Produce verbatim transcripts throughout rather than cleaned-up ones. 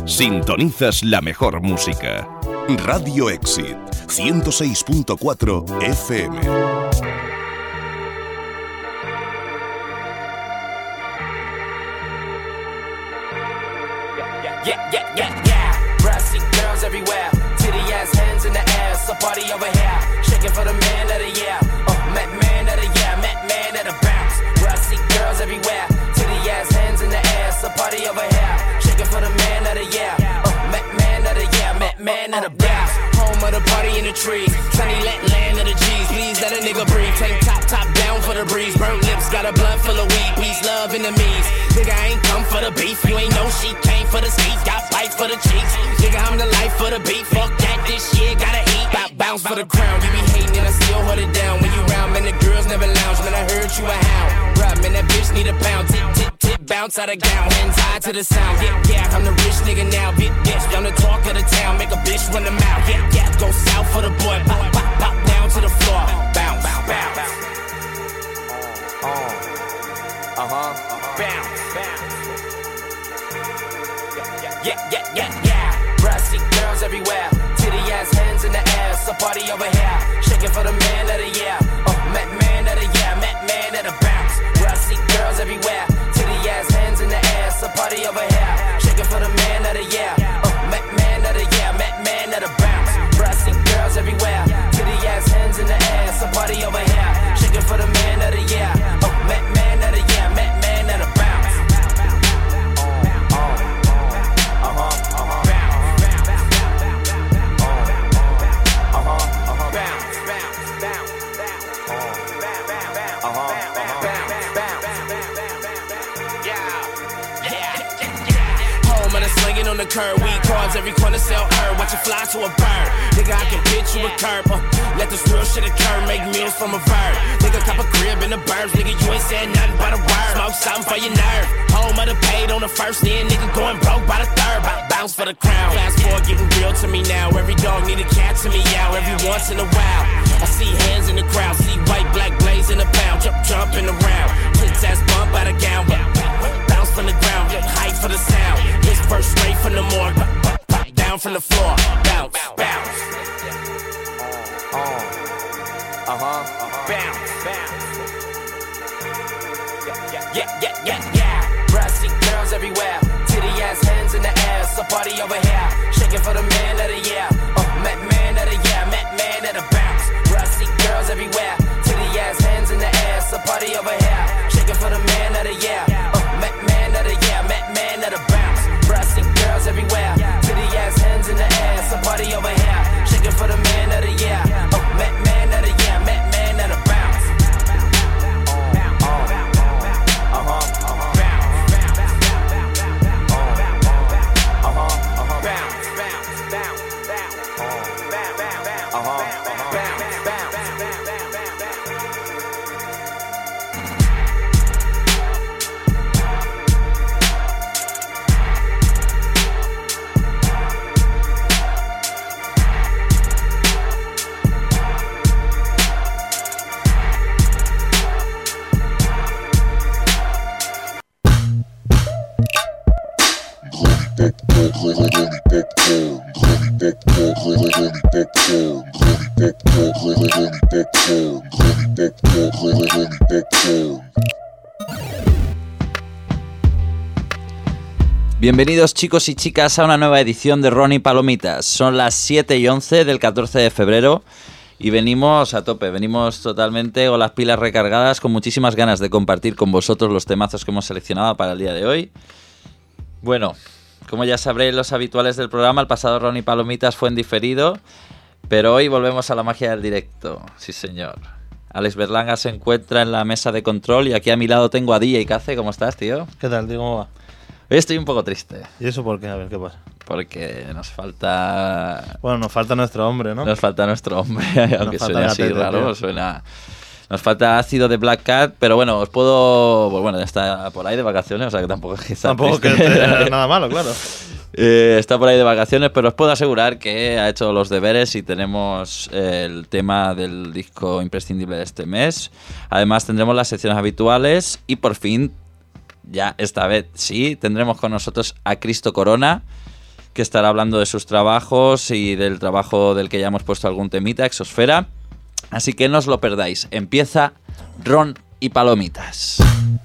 Sintonizas la mejor música. Radio Exit, ciento seis punto cuatro F M. Yeah, yeah, yeah, yeah. Brassy girls everywhere. Titty ass hands in the air. So party over here. Shaking for the man of the year. Oh, met man of the year. Met man of the bounce. Brassy girls everywhere. Titty ass hands in the air. So party over here. Shaking for the man of the year. Oh, met man of the year. Met man of the bounce. Home of the party in the trees. Sunny let land of the G's. Please let a nigga breathe. Tank top, top down for the breeze. Burnt lips, got a blunt full of weed. Peace, love, enemies. Nigga, I ain't come for the beef. You ain't know she came for the skeet. Got bite for the cheeks. Nigga, I'm the life for the beat. Fuck that, this shit gotta eat. Bout bounce for the crown. You be hating and I still hold it down. When you round, man, the girls never lounge. Man, I heard you a hound. Bruh, man, that bitch need a pound. Tip, tip, tip, bounce out of gown. Hands high to the sound. Yeah, yeah, I'm the rich nigga now. Big bitch, I'm the talk of the town. Make a bitch run the mouth. Yeah, yeah, go south for the boy. Pop, pop, pop down to the floor. Bounce, bounce, bounce. Uh, uh-huh. Bounce, bounce. Yeah, yeah, yeah, yeah. Brassy girls everywhere. Titty ass hands in the air. So party over here. Shaking for the man of the year. Oh, met man of the year. Met man of the bounce. Brassy girls everywhere. Titty ass hands in the air. So party over here. Shaking for the man of the year. Oh, met man of the year. Met man of the bounce. Brassy girls everywhere. Titty ass hands in the air. So party over here. Shaking for the man of the year. Oh, met man of the year. Met man of the bounce. On the curb, weed cards, every corner sell herb. Watch it fly to a bird. Nigga, I can pitch you a curb. Uh, let this real shit occur. Make meals from a verb. Nigga, cop a crib in the burbs. Nigga, you ain't said nothing but a word. Smoke something for your nerve. Home of the paid on the first, then nigga going broke by the third. Bounce for the crown. Fast forward, getting real to me now. Every dog need a cat to me out. Every once in a while, I see hands in the crowd. See white, black blaze in the pound. Jump, jumping around. Tits ass bump out of gown. Bounce from the ground. Get hype for the sound. This verse straight from the morgue. Down from the floor. Bounce, bounce. Uh-huh. Bounce, bounce. Yeah, yeah, yeah, yeah. Brassy girls everywhere. Titty ass hands in the air. So party over here. Shaking for the man of the year. Oh, met man of the year. Met man of the bounce. Brassy girls everywhere. Titty ass hands in the air. So party over here. Shaking for the man of the year. Oh, met man of the year. Met man of the bounce. Brassy girls everywhere. Titty ass hands in the air. So party over here. Shaking for the man of the year. Oh, met man of the year. Met man of the bounce. Bienvenidos chicos y chicas a una nueva edición de Ron y Palomitas. Son las siete y once del catorce de febrero y venimos a tope, venimos totalmente con las pilas recargadas, con muchísimas ganas de compartir con vosotros los temazos que hemos seleccionado para el día de hoy. Bueno, como ya sabréis los habituales del programa, el pasado Ron y Palomitas fue en diferido, pero hoy volvemos a la magia del directo, sí señor. Alex Berlanga se encuentra en la mesa de control y aquí a mi lado tengo a D J Cace. ¿Cómo estás, tío? ¿Qué tal, tío? ¿Cómo va? Hoy estoy un poco triste. ¿Y eso por qué? A ver, ¿qué pasa? Porque nos falta... Bueno, nos falta nuestro hombre, ¿no? Nos falta nuestro hombre, aunque suene así tete, raro, tío. suena... Nos falta ácido de Black Cat, pero bueno, os puedo... Pues bueno, ya está por ahí de vacaciones, o sea que tampoco es que sea Tampoco que triste. sea nada malo, claro. Eh, está por ahí de vacaciones, pero os puedo asegurar que ha hecho los deberes y tenemos eh, el tema del disco imprescindible de este mes. Además tendremos las secciones habituales y por fin, ya esta vez sí, tendremos con nosotros a Cristo Corona. que estará hablando de sus trabajos y del trabajo del que ya hemos puesto algún temita, Exosfera. Así que no os lo perdáis. Empieza Ron y Palomitas.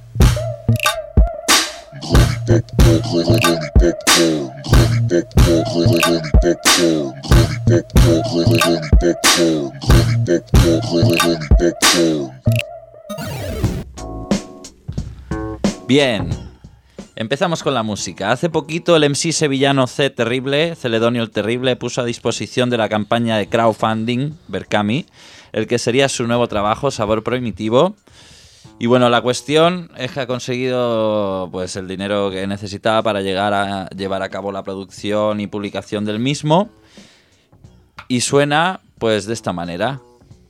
Bien, empezamos con la música. Hace poquito el M C sevillano C Terrible, Celedonio el Terrible, puso a disposición de la campaña de crowdfunding Berkami el que sería su nuevo trabajo, Sabor Primitivo. Y bueno, la cuestión es que ha conseguido pues el dinero que necesitaba para llegar a llevar a cabo la producción y publicación del mismo. Y suena pues de esta manera.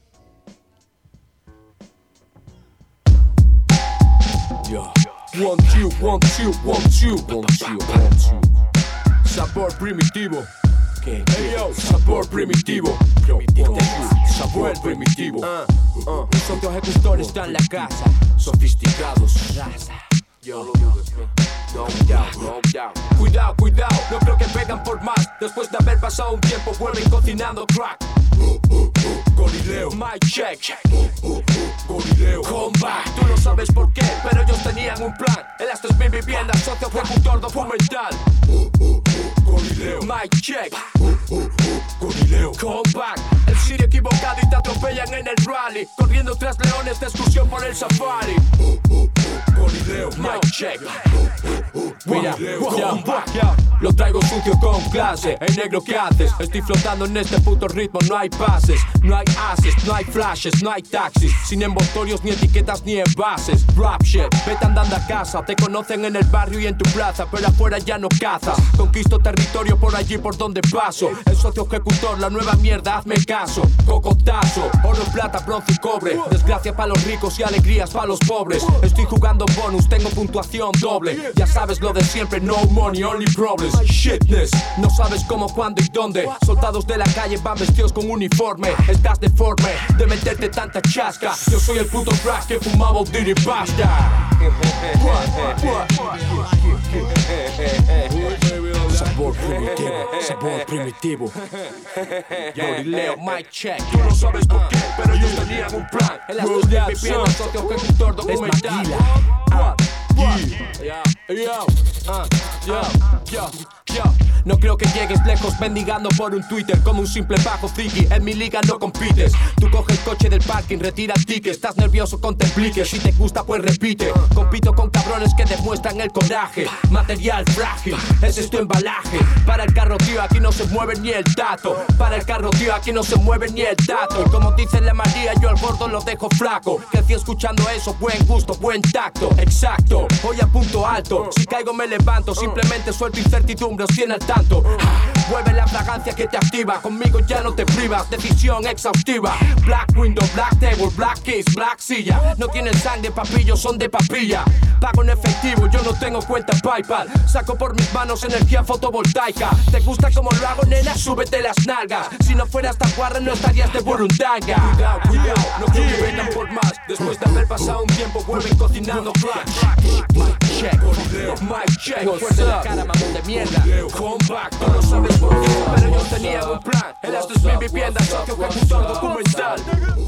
Yo. One, two, one, two, one, two, one, two, one, two. Sabor primitivo. Hey yo, sabor primitivo. Sabor primitivo. Uh, uh. Un socio ejecutor está en la casa. Sofisticados. Yo. No doubt, no doubt. Cuidado, cuidado, no creo que pegan por más. Después de haber pasado un tiempo vuelven cocinando crack. Gorileo, mic check. Gorileo, combat. Tú no sabes por qué, pero ellos tenían un plan. El astro es mi vivienda, socio ejecutor documental. Gorileo, mic check. Gorileo, combat. El sitio equivocado y te atropellan en el rally. Corriendo tras leones de excursión por el safari. Gorileo, mic check. Mira, ya, lo traigo sucio con clase. Hey negro, ¿qué haces? Estoy flotando en este puto ritmo. No hay pases, no hay haces, no hay flashes, no hay taxis. Sin envoltorios, ni etiquetas, ni envases. Rap shit, vete andando a casa. Te conocen en el barrio y en tu plaza, pero afuera ya no cazas. Conquisto territorio por allí por donde paso. El socio ejecutor, la nueva mierda, hazme caso. Cocotazo, oro, plata, bronce y cobre. Desgracia para los ricos y alegrías para los pobres. Estoy jugando bonus, tengo puntuación doble. Ya sabes lo de siempre, no money, only problems. Shitness, no sabes cómo, cuándo y dónde. Soldados de la calle van vestidos con uniforme. Estás deforme de meterte tanta chasca. Yo soy el puto crack que fumaba un diri pasta. Sabor primitivo, sabor primitivo. Gorileo, mic check. Tú no sabes por qué, pero ellos tenían un plan. El astro es mi vivienda, socio ejecutor documental. Yeah, yo, uh, yo, yo, yo. No creo que llegues lejos mendigando por un Twitter como un simple bajo friki. En mi liga no compites. Tú coge el coche del parking, retira el ticket. Estás nervioso, contemplique. Si te gusta, pues repite. Compito con cabrones que demuestran el coraje. Material frágil, ese es tu embalaje. Para el carro, tío, aquí no se mueve ni el tato. Para el carro, tío, aquí no se mueve ni el tato. Y como dice la María, yo al gordo lo dejo flaco. Crecí escuchando eso, buen gusto, buen tacto. Exacto, hoy a punto alto. Si caigo me levanto, simplemente suelto incertidumbre, os tiene al tanto. Vuelve la fragancia que te activa. Conmigo ya no te privas, decisión exhaustiva. Black window, black table, black keys, black silla. No tienen sangre, papillos, son de papilla. Pago en efectivo, yo no tengo cuenta PayPal. Saco por mis manos energía fotovoltaica. ¿Te gusta como lo hago, nena? Súbete las nalgas. Si no fueras tan guarra no estarías de burundanga. Cuidado, cuidado, no creo que vengan por más. Después de haber pasado un tiempo vuelven cocinando crack. Mic check, mic check. Fuerte la cara, mamón de mierda. Comeback, tú no sabes por qué, pero ellos tenían un plan. El astro es mi vivienda, socio ejecutor documental.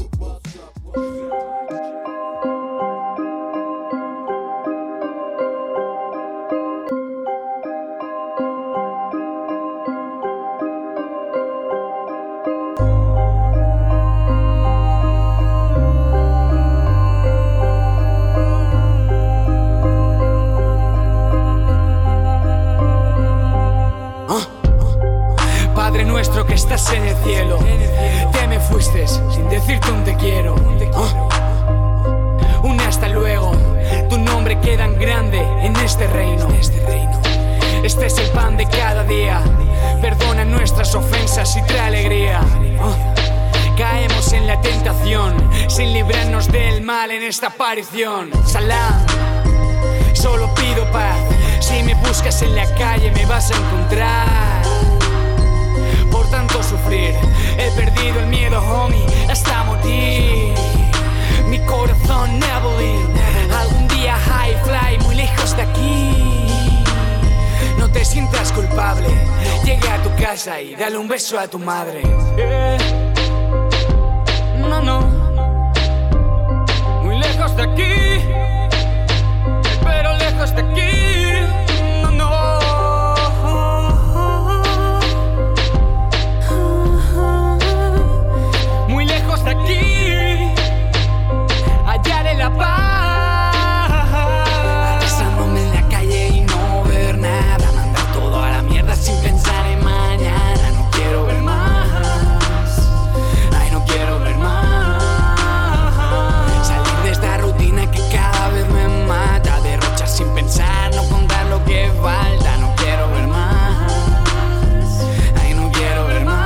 Padre nuestro que estás en el cielo, te me fuiste sin decirte un te quiero. Un hasta luego, tu nombre queda en grande en este reino. Este es el pan de cada día, perdona nuestras ofensas y trae alegría. Caemos en la tentación, sin librarnos del mal en esta aparición. Salam, solo pido paz, si me buscas en la calle me vas a encontrar. Por tanto sufrir, he perdido el miedo, homie, hasta morir. Mi corazón never leave, algún día high fly, muy lejos de aquí. No te sientas culpable, casa y dale un beso a tu madre. Yeah. No, no. Muy lejos de aquí, pero lejos de aquí. No, no. Muy lejos de aquí, allá de La Paz. Besándome en la calle y no ver nada. Mandar todo a la mierda sin pensar en mañana. No quiero ver más. Ay, no quiero ver más. Salir de esta rutina que cada vez me mata. Derrochar sin pensar, no contar lo que falta. No quiero ver más. Ay, no quiero ver más.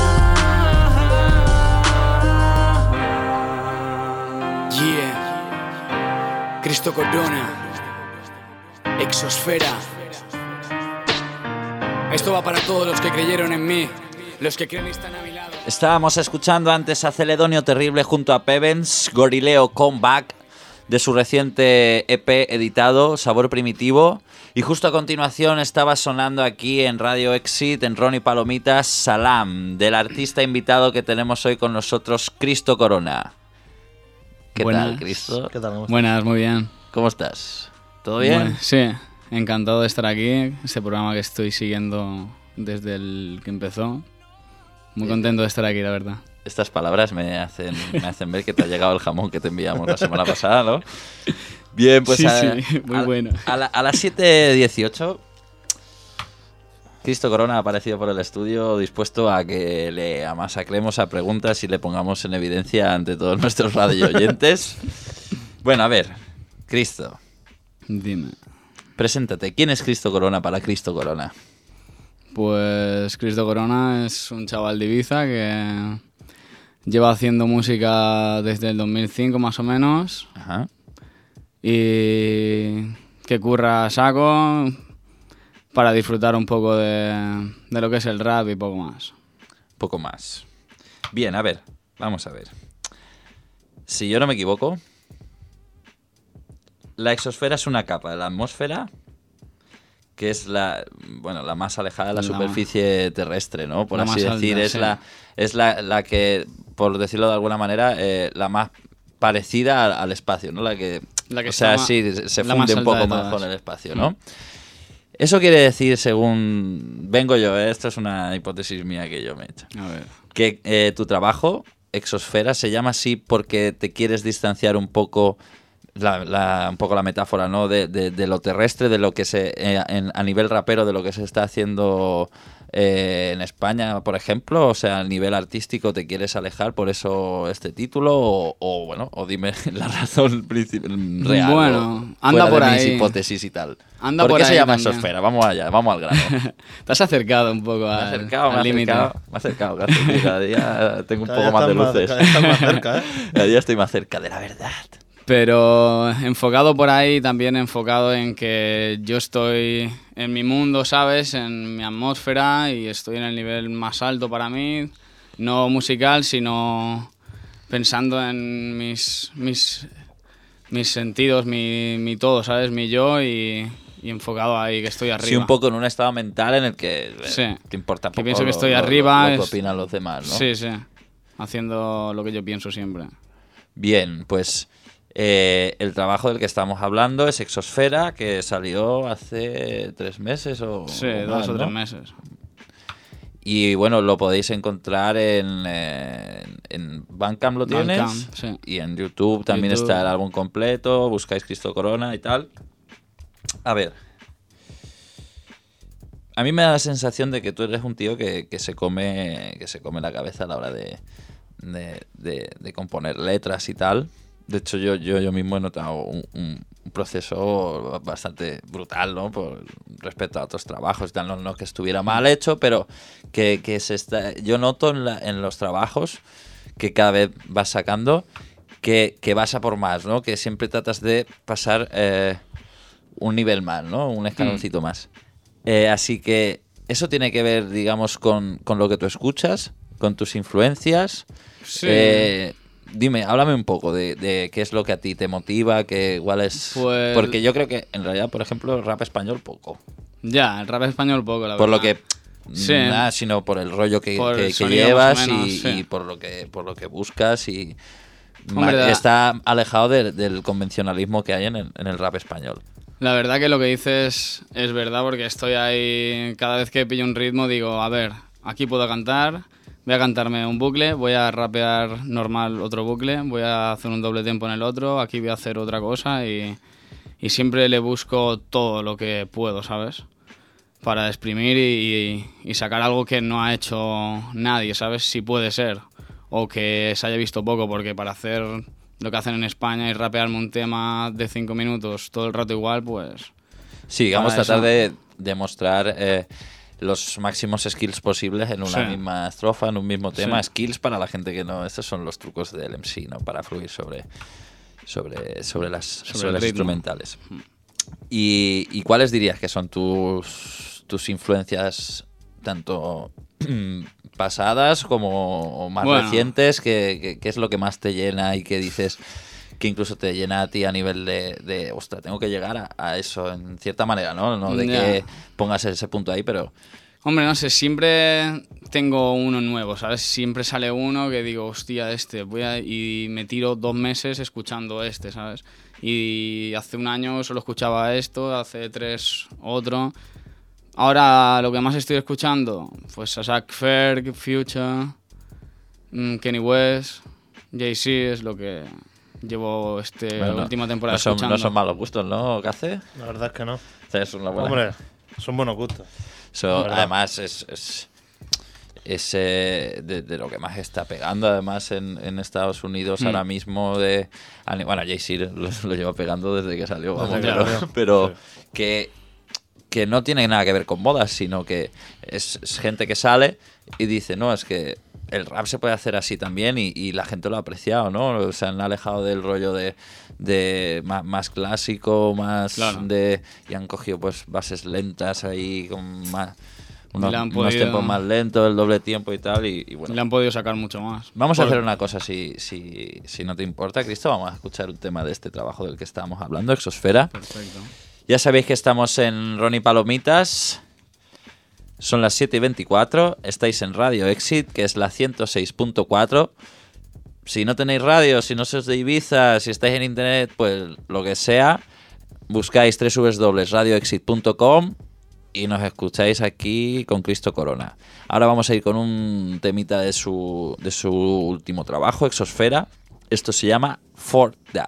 Yeah. Cristo Corona. Exosfera. Esto va para todos los que creyeron en mí, los que creen y están a mi lado. Estábamos escuchando antes a Celedonio Terrible junto a Pevens, Gorileo Comeback, de su reciente E P editado, Sabor Primitivo. Y justo a continuación estaba sonando aquí en Radio Exit, en Ron y Palomitas, Salam, del artista invitado que tenemos hoy con nosotros, Cristo Corona. ¿Qué Buenas. tal, Cristo? ¿Qué tal? ¿Cómo estás? Buenas, muy bien. ¿Cómo estás? ¿Todo bien? Bueno, sí, encantado de estar aquí. Este programa que estoy siguiendo desde el que empezó. Muy contento de estar aquí, la verdad. Estas palabras me hacen, me hacen ver que te ha llegado el jamón que te enviamos la semana pasada, ¿no? Bien, pues Sí, a, sí, muy a- bueno. a, la- a las siete dieciocho, Cristo Corona ha aparecido por el estudio dispuesto a que le amasacremos a preguntas y le pongamos en evidencia ante todos nuestros radio oyentes. Bueno, a ver, Cristo, Dime. preséntate. ¿Quién es Cristo Corona para Cristo Corona? Pues Cristo Corona es un chaval de Ibiza que lleva haciendo música desde el dos mil cinco más o menos Ajá. y que curra a saco para disfrutar un poco de, de lo que es el rap y poco más. Poco más. Bien, a ver, vamos a ver. Si yo no me equivoco, la exosfera es una capa de la atmósfera que es la, bueno, la más alejada de la, La superficie terrestre, ¿no? Por la así más decir, alta, es sí. la es la, la que, por decirlo de alguna manera, eh, la más parecida al, al espacio, ¿no? La que, La que o sea, está ma- sí, se la funde más un alta poco de más todas. con el espacio, ¿no? Eso quiere decir, según vengo yo, ¿eh? Esto es una hipótesis mía que yo me he hecho, A ver. que eh, tu trabajo, Exosfera, se llama así porque te quieres distanciar un poco, la, la- un poco la metáfora, ¿no? De, de- de lo terrestre, de lo que se, eh, en- a nivel rapero, de lo que se está haciendo eh, en España, por ejemplo. O sea, a nivel artístico te quieres alejar, por eso este título, o, o, bueno, o dime la razón princip- real. Bueno, o anda fuera por de mis ahí. hipótesis y tal. Anda ¿Por por qué se ahí llama también. Exosfera? Vamos allá, vamos al grano. Te has acercado un poco Me he al acercado, me he al límite. acercado, me he acercado, casi, tío, cada día tengo un Cada poco día más de estás luces. cada día estás más cerca, ¿eh? Cada día estoy más cerca de la verdad. Pero enfocado por ahí, también enfocado en que yo estoy en mi mundo, ¿sabes? En mi atmósfera y estoy en el nivel más alto para mí. No musical, sino pensando en mis, mis, mis sentidos, mi, mi todo, ¿sabes? Mi yo y, y enfocado ahí, que estoy arriba. Sí, un poco en un estado mental en el que eh, Sí. te importa Que poco pienso que lo- estoy lo- arriba, lo que es- opinan los demás, ¿no? Sí, sí. Haciendo lo que yo pienso siempre. Bien, pues eh, el trabajo del que estamos hablando es Exosfera, que salió hace tres meses o Sí, o dos más, o ¿no? tres meses. Y bueno, lo podéis encontrar en, eh, en Bandcamp, ¿lo tienes? Bandcamp, sí. Y en YouTube también YouTube. está el álbum completo, buscáis Cristo Corona y tal. A ver. A mí me da la sensación de que tú eres un tío que, que se come que se come la cabeza a la hora de, de, de- de componer letras y tal. De hecho, yo, yo, yo mismo he notado un, un- un proceso bastante brutal, ¿no? Por, respecto a otros trabajos y tal. No, no que estuviera mal hecho, pero que, que se está... Yo noto en, la- en los trabajos que cada vez vas sacando que, que vas a por más, ¿no? Que siempre tratas de pasar eh, un nivel más, ¿no? Un escaloncito más. Eh, así que eso tiene que ver, digamos, con, con lo que tú escuchas, con tus influencias. Sí. Eh, dime, háblame un poco de, de qué es lo que a ti te motiva, que igual es... Pues- Porque yo creo que, en realidad, por ejemplo, rap español poco. Ya, el rap español poco, la Por lo verdad. que Sí. nada, sino por el rollo que, Por que- el que sonido llevas más o menos, y, sí. y por lo que por lo que buscas y Hombre, ma- da- está alejado de- del convencionalismo que hay en el, en el rap español. La verdad que lo que dices es verdad, porque estoy ahí, cada vez que pillo un ritmo digo, a ver, aquí puedo cantar, voy a cantarme un bucle, voy a rapear normal otro bucle, voy a hacer un doble tempo en el otro, aquí voy a hacer otra cosa y, y siempre le busco todo lo que puedo, ¿sabes? Para exprimir y, y sacar algo que no ha hecho nadie, ¿sabes? Si puede ser, o que se haya visto poco, porque para hacer lo que hacen en España y rapearme un tema de cinco minutos todo el rato igual, pues... Sí, digamos, Para tratar eso. de demostrar eh, los máximos skills posibles en una Sí. misma estrofa, en un mismo tema. Sí. Skills para la gente que no... Estos son los trucos del M C, ¿no? Para fluir sobre, sobre, sobre las, sobre el las ritmo. instrumentales. ¿Y, y cuáles dirías que son tus, tus influencias tanto pasadas como más Bueno. recientes? ¿Qué, qué, qué es lo que más te llena y que dices que incluso te llena a ti a nivel de, de ostras, tengo que llegar a, a eso en cierta manera, ¿no? No de Ya. que pongas ese punto ahí, pero... Hombre, no sé, siempre tengo uno nuevo, ¿sabes? Siempre sale uno que digo, hostia, este, voy a... y me tiro dos meses escuchando este, ¿sabes? Y hace un año solo escuchaba esto, hace tres otro. Ahora lo que más estoy escuchando, pues a Zac Ferg, Future, mm, Kanye West, Jay-Z es lo que llevo este bueno, última temporada no son, escuchando. no son malos gustos, ¿no, Cace? La verdad es que no. O sea, es una buena... Hombre, son buenos gustos. Eso, la verdad. además, es, es, es, eh, de, de lo que más está pegando, además, en, en Estados Unidos Mm. ahora mismo. De, bueno, Jay-Z lo, lo lleva pegando desde que salió, vamos, Desde que pero, salió. pero Sí. que, que no tiene nada que ver con modas, sino que es, es gente que sale y dice, no, es que el rap se puede hacer así también y, y la gente lo ha apreciado, ¿no? Se han alejado del rollo de, de más, más clásico, más Claro. de... y han cogido pues bases lentas ahí con más... Unos, Le han unos podido- tiempos más lentos, el doble tiempo y tal, y, y bueno. Le han podido sacar mucho más. Vamos a Por- hacer una cosa, si, si, si no te importa, Cristo, vamos a escuchar un tema de este trabajo del que estábamos hablando, Exosfera. Perfecto. Ya sabéis que estamos en Ronnie Palomitas. Son las siete y veinticuatro. Estáis en Radio Exit, que es la ciento seis punto cuatro. Si no tenéis radio, si no sois de Ibiza, si estáis en internet, pues lo que sea, buscáis doble u doble u doble u punto radio exit punto com y nos escucháis aquí con Cristo Corona. Ahora vamos a ir con un temita de su, de su último trabajo, Exosfera. Esto se llama For That.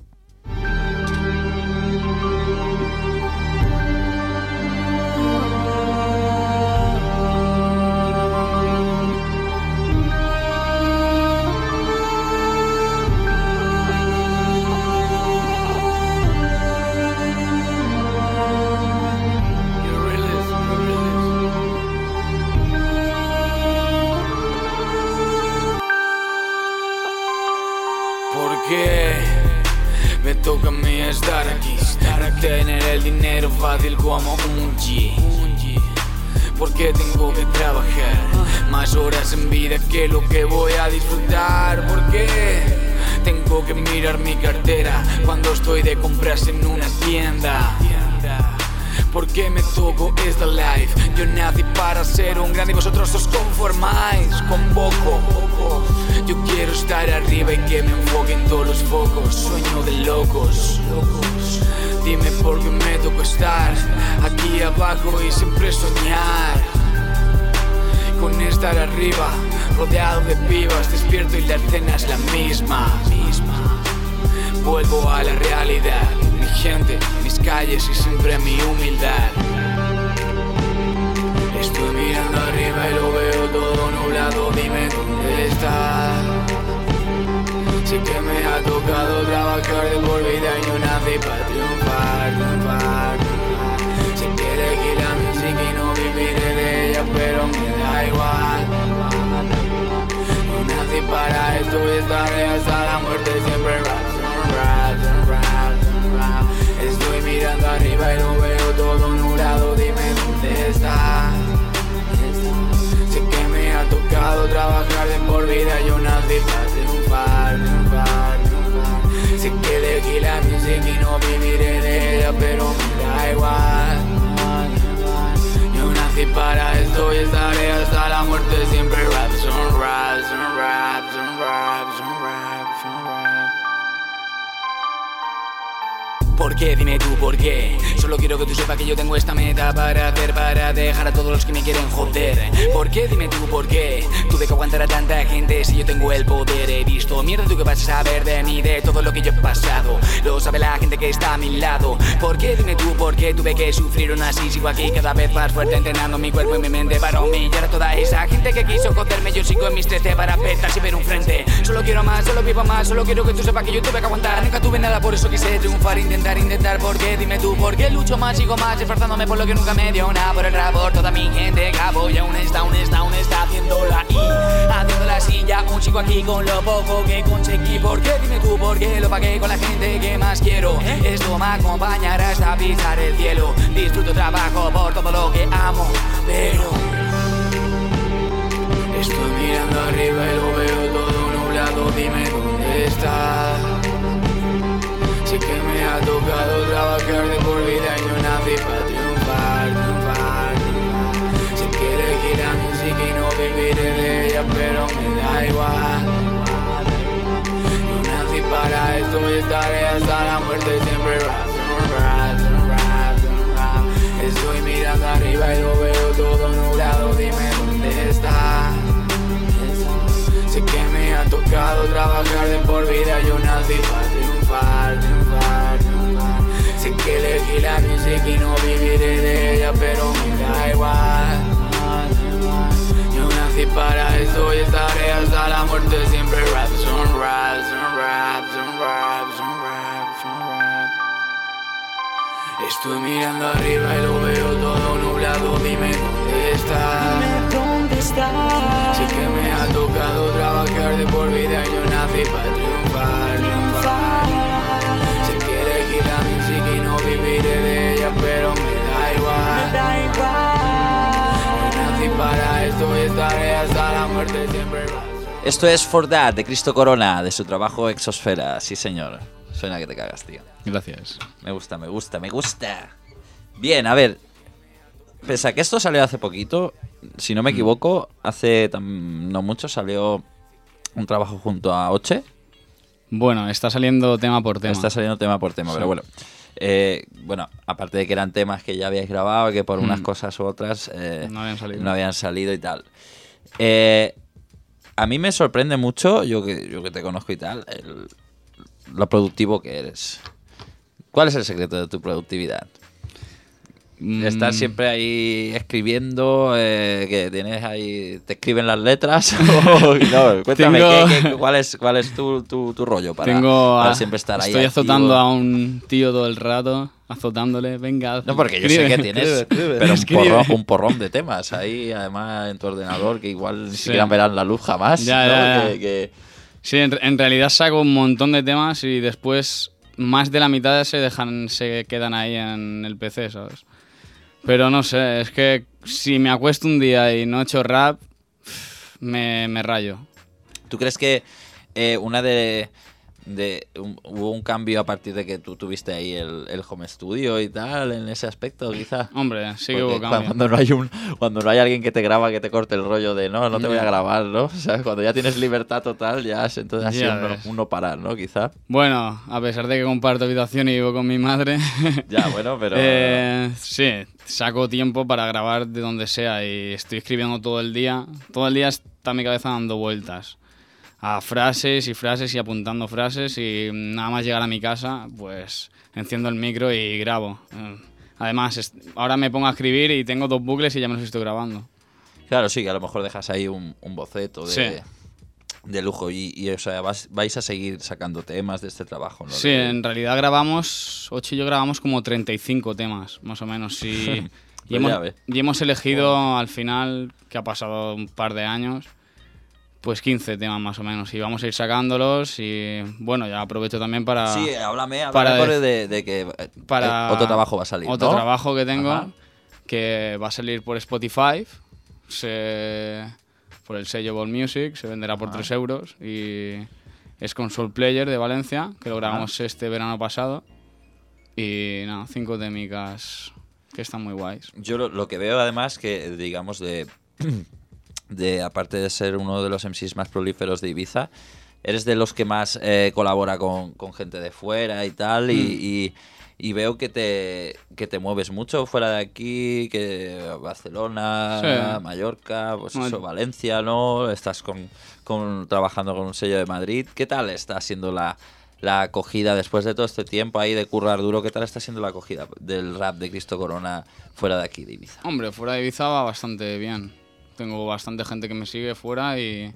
Porque me toca a mí estar aquí, tener el dinero fácil como un G. Porque tengo que trabajar más horas en vida que lo que voy a disfrutar. Porque tengo que mirar mi cartera cuando estoy de compras en una tienda. Porque me toco esta life. Yo nací para ser un grande y vosotros os conformáis con poco. Yo quiero estar arriba y que me enfoquen todos los focos. Sueño de locos. Dime por qué me tocó estar aquí abajo y siempre soñar con estar arriba, rodeado de pibas, despierto y la escena es la misma. Vuelvo a la realidad, mi gente, mis calles y siempre mi humildad. Estoy mirando arriba y lo veo todo nublado, dime dónde está. Sé que me ha tocado trabajar de por vida y yo nací para triunfar, triunfar, triunfar. Sé que elegí la música y no viviré de ella, pero me da igual. Yo nací para esto y estaré hasta la muerte siempre rap, rap, rap, rap. Estoy mirando arriba y lo veo todo nublado, dime dónde está. Sé que me ha tocado trabajar de por vida, yo nací para triunfar, triunfar, triunfar. Sé que elegí la música y no viviré de ella, pero me da igual. Yo nací nací para esto y estaré hasta la muerte. Siempre rap, son rap, son rap, son rap, son rap, son rap. ¿Por qué? Dime tú por qué. Solo quiero que tú sepas que yo tengo esta meta para hacer, para dejar a todos los que me quieren joder. ¿Por qué? Dime tú por qué. Tuve que aguantar a tanta gente si yo tengo el poder. He visto mierda, tú que vas a saber de mí, de todo lo que yo he pasado. Lo sabe la gente que está a mi lado. ¿Por qué? Dime tú por qué tuve que sufrir aún así. Sigo aquí cada vez más fuerte, entrenando mi cuerpo y mi mente para humillar a toda esa gente que quiso joderme. Yo sigo en mis trece para petar sin ver un frente. Solo quiero más, solo vivo más. Solo quiero que tú sepas que yo tuve que aguantar. Nunca tuve nada, por eso quise triunfar, intentar, intentar. ¿Por qué? Dime tú por qué lucho más, sigo más, esforzándome por lo que nunca me dio nada. Por el rap, por toda mi gente, cabo. Y aún está, aún está, aún está haciéndola y haciéndola así. Ya aún sigo aquí con lo poco que conseguí. ¿Por qué? Dime tú por qué lo pagué con la gente que más quiero. Esto me acompañará hasta pisar el cielo. Disfruto, trabajo por todo lo que amo, pero estoy mirando arriba y lo veo todo nublado. Dime dónde estás. Sé que me ha tocado trabajar de por vida y yo nací para triunfar, triunfar, triunfar. Sé que elegí la música y no viviré de ella, pero me da igual. Yo nací para esto y estaré hasta la muerte siempre rap, rap, rap, rap. Estoy mirando arriba y lo veo todo nublado, dime dónde está. Sé que me ha tocado trabajar de por vida, yo nací para triunfar, triunfar, triunfar. Sé que elegí la música y no viviré de ella, pero me da igual. Yo nací para esto y estaré hasta la muerte siempre rap, son rap, son rap, son rap, son rap, son rap. Estoy mirando arriba y lo veo todo nublado, dime dónde estás. Dime dónde estás. Sé que me ha tocado trabajar de por vida, yo nací para triunfar, triunfar. Sé que elegí la música y no viviré de ella, pero me da igual. Me da igual. Yo nací para esto y estaré hasta la muerte siempre. Esto es For That, de Cristo Corona, de su trabajo Exosfera. Sí, señor. Suena que te cagas, tío. Gracias. Me gusta, me gusta, me gusta. Bien, a ver. Pese a que esto salió hace poquito, si no me equivoco, hace tam- no mucho salió un trabajo junto a Oche. Bueno, está saliendo tema por tema. Está saliendo tema por tema, Sí. pero bueno. Eh, bueno, aparte de que eran temas que ya habíais grabado y que por Mm. unas cosas u otras eh, No habían salido. no habían salido y tal. Eh, a mí me sorprende mucho, yo que, yo que te conozco y tal, el, lo productivo que eres. ¿Cuál es el secreto de tu productividad? Mm, ¿Estás siempre ahí escribiendo? Eh, que tienes ahí, ¿te escriben las letras? O, no, cuéntame, Tengo- ¿qué- qué- cuál es, cuál es tu, tu, tu rollo para, Tengo para a- siempre estar ahí Estoy activo? azotando a un tío todo el rato, azotándole, venga. No, porque yo sé escribe. que tienes escribe, escribe. pero un, Escribe. porrón, un porrón de temas ahí, además en tu ordenador, que igual ni Sí. siquiera verán la luz jamás. Ya, ¿no? ya, ya. Que- que- Sí, en, en realidad saco un montón de temas y después más de la mitad se dejan, se quedan ahí en el P C, ¿sabes? Pero no sé, es que si me acuesto un día y no he hecho rap, me, me rayo. ¿Tú crees que eh, una de... de un- hubo un cambio a partir de que tú tuviste ahí el, el home studio y tal, en ese aspecto, quizá? Hombre, sí que Porque hubo cambio. Cuando no hay un, cuando no hay alguien que te graba, que te corte el rollo de no, no te voy a Ya. grabar, ¿no? ¿Sabes? Cuando ya tienes libertad total, ya es- entonces así Ya uno, ves. uno parar, ¿no? Quizá. Bueno, a pesar de que comparto habitación y vivo con mi madre, Ya, bueno, pero... eh, sí, saco tiempo para grabar de donde sea y estoy escribiendo todo el día. Todo el día está mi cabeza dando vueltas a frases y frases y apuntando frases y nada más llegar a mi casa, pues enciendo el micro y grabo. Eh, Además, es- ahora me pongo a escribir y tengo dos bucles y ya me los estoy grabando. Claro, sí, que a lo mejor dejas ahí un, un boceto de, Sí. de lujo y, y, o sea, vas- vais a seguir sacando temas de este trabajo, ¿no? Sí, De- en realidad grabamos, Ocho y yo grabamos como treinta y cinco temas, más o menos. Y, y, Pues hemos, ya ves. y hemos elegido al final, que ha pasado un par de años, pues quince temas más o menos. Y vamos a ir sacándolos y bueno, ya aprovecho también para... Sí, háblame, háblame para por dec- de, de que eh, para otro trabajo va a salir, Otro ¿no? trabajo que tengo, Ajá. que va a salir por Spotify, se, por el sello Ball Music, se venderá por Ajá. tres euros y es con Soul Player de Valencia, que lo grabamos este verano pasado. Y nada, cinco temicas que están muy guays. Yo lo, lo que veo además que, digamos, de, de aparte de ser uno de los M Cs más prolíferos de Ibiza, eres de los que más eh, colabora con, con gente de fuera y tal, mm. y, y, y veo que te, que te mueves mucho fuera de aquí, que Barcelona, sí. Mallorca, pues eso, Valencia, ¿no? Estás con, con trabajando con un sello de Madrid. ¿Qué tal está siendo la, la acogida después de todo este tiempo ahí de currar duro? ¿Qué tal está siendo la acogida del rap de Cristo Corona fuera de aquí, de Ibiza? Hombre, fuera de Ibiza va bastante bien. Tengo bastante gente que me sigue fuera y...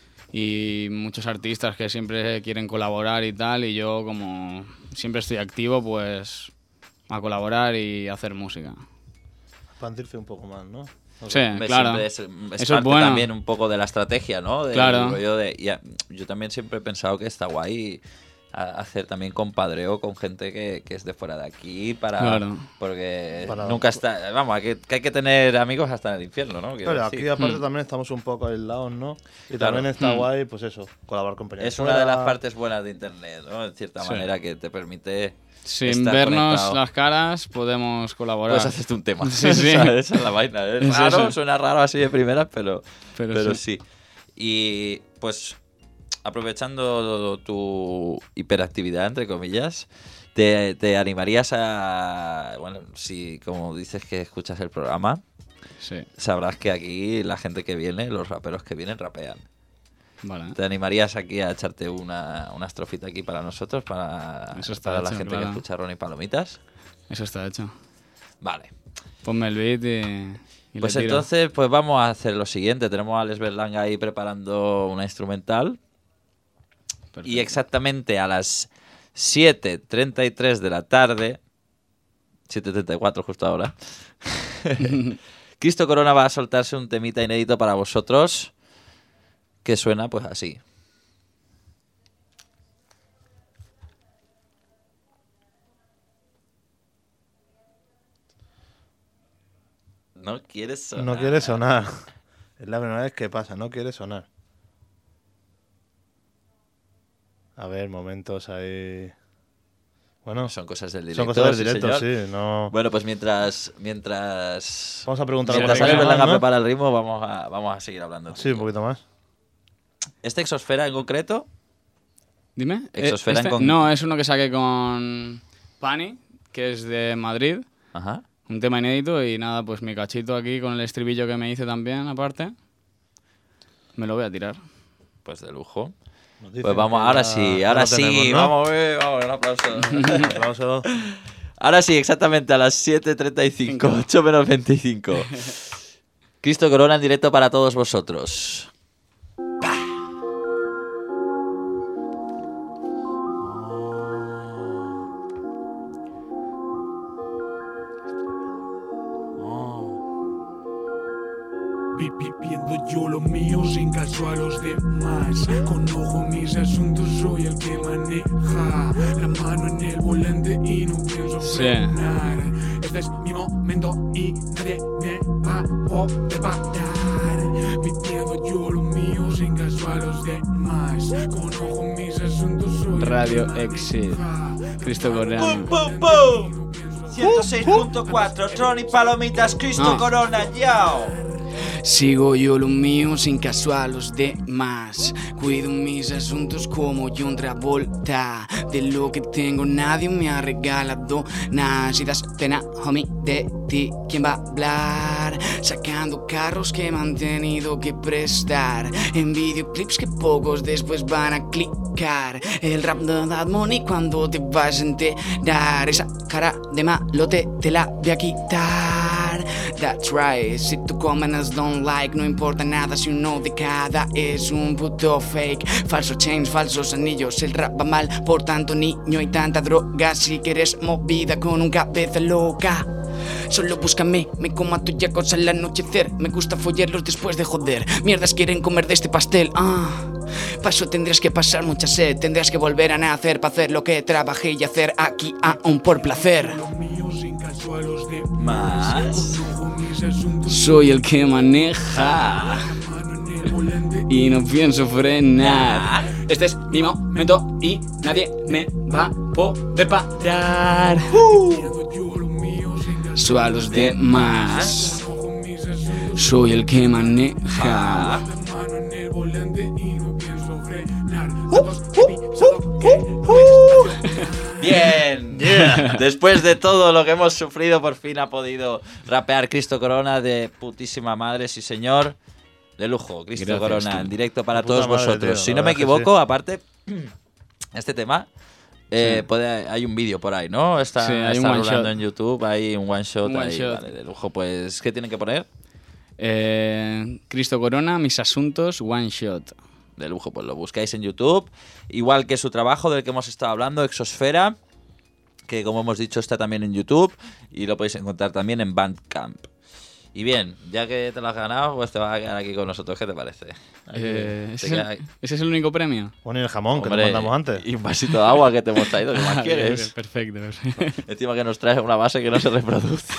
y muchos artistas que siempre quieren colaborar y tal, y yo como siempre estoy activo, pues a colaborar y hacer música. Expandirse un poco más, ¿no? Sí, claro. Es, es Eso parte es bueno. También un poco de la estrategia, ¿no? Del claro. rollo de, ya, yo también siempre he pensado que está guay hacer también compadreo con gente que, que es de fuera de aquí para claro. porque para, nunca está vamos que, que hay que tener amigos hasta en el infierno, ¿no? Claro, decir. aquí aparte mm. también estamos un poco aislados, ¿no? Y claro. también está mm. guay, pues eso, colaborar con peñas. Es fuera. una de las partes buenas de internet, ¿no? En cierta sí. manera que te permite sin estar vernos conectado. Las caras podemos colaborar. Pues haces un tema. Sí, sí. Esa, esa es la vaina. Es es raro, eso. Suena raro así de primeras, pero, pero, pero sí. sí. Y pues aprovechando tu hiperactividad, entre comillas, te, te animarías a... Bueno, si como dices que escuchas el programa, sí. sabrás que aquí la gente que viene, los raperos que vienen, rapean. Vale. ¿Te animarías aquí a echarte una, una estrofita aquí para nosotros, para, Eso está para hecho, la gente claro. que escucha Ronnie Palomitas? Eso está hecho. Vale. Ponme el beat y... y Pues le tiro. entonces, pues vamos a hacer lo siguiente. Tenemos a Alex Berlanga ahí preparando una instrumental. Perfecto. Y exactamente a las siete treinta y tres de la tarde, siete treinta y cuatro justo ahora, Cristo Corona va a soltarse un temita inédito para vosotros que suena pues así. No quiere sonar. No quiere sonar. Es la primera vez que pasa, no quiere sonar. A ver, momentos ahí... Bueno, Son cosas del son directo. cosas sí, del directo, señor. sí. No... Bueno, pues mientras mientras Vamos a preguntar mientras por ahí Alex más, Berlanga ¿no? prepara el ritmo, vamos a, vamos a seguir hablando. Sí, un poquito más. ¿Este Exosfera en concreto? Dime. Exosfera Eh, este- con- No, es uno que saqué con Pani, que es de Madrid. Ajá. Un tema inédito y nada, pues mi cachito aquí con el estribillo que me hice también, aparte. Me lo voy a tirar. Pues de lujo. Nos dicen Pues vamos, que ahora ya- sí, ya ahora lo sí, tenemos, ¿no? vamos, eh, vamos, un aplauso. Un aplauso. Ahora sí, exactamente a las siete treinta y cinco, ocho menos veinticinco. Cristo Corona en directo para todos vosotros. Viviendo yo lo mío sin caso a los demás. Con ojo mis asuntos, soy el que maneja la mano en el volante y no pienso Sí. frenar. Este es mi momento y nadie me va a poder parar. Viviendo yo lo mío sin caso a los demás. Con ojo mis asuntos, soy el que Radio maneja Exit. Cristo ¡Pum, Corona. pum, pum! ciento seis punto cuatro, Ronnie Palomitas, Cristo Ah. Corona, yo. Sigo yo lo mío sin caso a los demás. Cuido mis asuntos como John Travolta. De lo que tengo nadie me ha regalado nada. Si das pena, homie, de ti, ¿quién va a hablar? Sacando carros que me han tenido que prestar. En videoclips que pocos después van a clicar. El rap de Bad Money cuando te vas a enterar. Esa cara de malote te la voy a quitar. That's right, si tú comentas don't like, no importa nada si uno de cada es un puto fake. Falsos chains, falsos anillos, el rap va mal por tanto niño y tanta droga. Si quieres movida con un cabeza loca, solo búscame, me como a tuya cosa al anochecer. Me gusta follarlos después de joder. Mierdas quieren comer de este pastel, ah. Paso tendrías que pasar mucha sed. Tendrías que volver a nacer para hacer lo que trabajé y hacer aquí aún por placer. lo mío sin caso a los demás. Más. Con ojo mis asuntos, Soy el que maneja mano en el volante y no pienso frenar. Este es mi momento y nadie me va a poder parar. Viviendo yo lo mío sin caso engaño a los demás. Soy el que maneja. Bien, yeah. Después de todo lo que hemos sufrido, por fin ha podido rapear Cristo Corona de putísima madre, sí señor. De lujo, Cristo Gracias, Corona, tío. En directo para todos madre, vosotros. Tío, si no me equivoco, sí. Aparte, este tema, eh, sí. puede, hay un vídeo por ahí, ¿no? Está, sí, hay está un rolando en YouTube, hay un one shot un one ahí, shot. Vale, de lujo. Pues, ¿qué tienen que poner? Eh, Cristo Corona, mis asuntos, one shot. De lujo, pues lo buscáis en YouTube. Igual que su trabajo del que hemos estado hablando, Exosfera, que como hemos dicho está también en YouTube y lo podéis encontrar también en Bandcamp. Y bien, ya que te lo has ganado, pues te vas a quedar aquí con nosotros. ¿Qué te parece? Eh, ¿ese, es el, ¿Ese es el único premio? Bueno, y el jamón, Hombre, que te mandamos antes. Y un vasito de agua que te hemos traído, ¿qué más quieres? Perfecto, perfecto. Encima que nos traes una base que no se reproduce.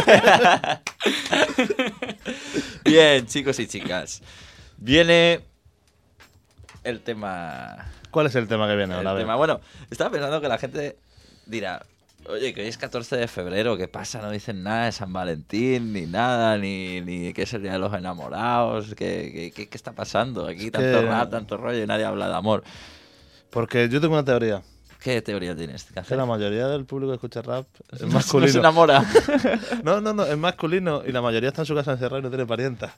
Bien, chicos y chicas. Viene el tema... ¿Cuál es el tema que viene ahora? El tema, bueno, estaba pensando que la gente dirá... Oye, que hoy es catorce de febrero, ¿qué pasa? No dicen nada de San Valentín, ni nada, ni, ni qué es el día de los enamorados, ¿qué, qué, qué está pasando? Aquí tanto que... rap, tanto rollo y nadie habla de amor. Porque yo tengo una teoría. ¿Qué teoría tienes? Que la mayoría del público que escucha rap es masculino. No se enamora. no, no, no, es masculino y la mayoría está en su casa encerrada y no tiene parienta.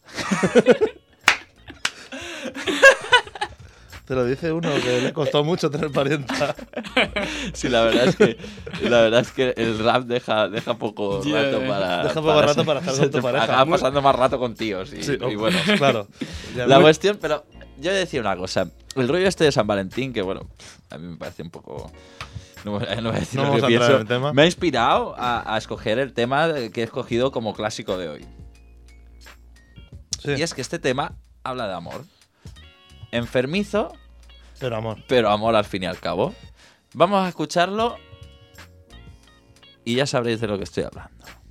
Te lo dice uno que le costó mucho tener parienta. Sí, la verdad es que la verdad es que el rap deja, deja poco yeah, rato para... Deja poco para rato para estar con tu pareja. Acabas pasando más rato con tíos y, sí, y bueno. Claro. La muy... cuestión, pero yo decía una cosa. El rollo este de San Valentín, que bueno, a mí me parece un poco... No, no voy a decir no lo que pienso. En el tema. Me ha inspirado a, a escoger el tema que he escogido como clásico de hoy. Sí. Y es que este tema habla de amor. Enfermizo, pero amor. Pero amor al fin y al cabo. Vamos a escucharlo y ya sabréis de lo que estoy hablando.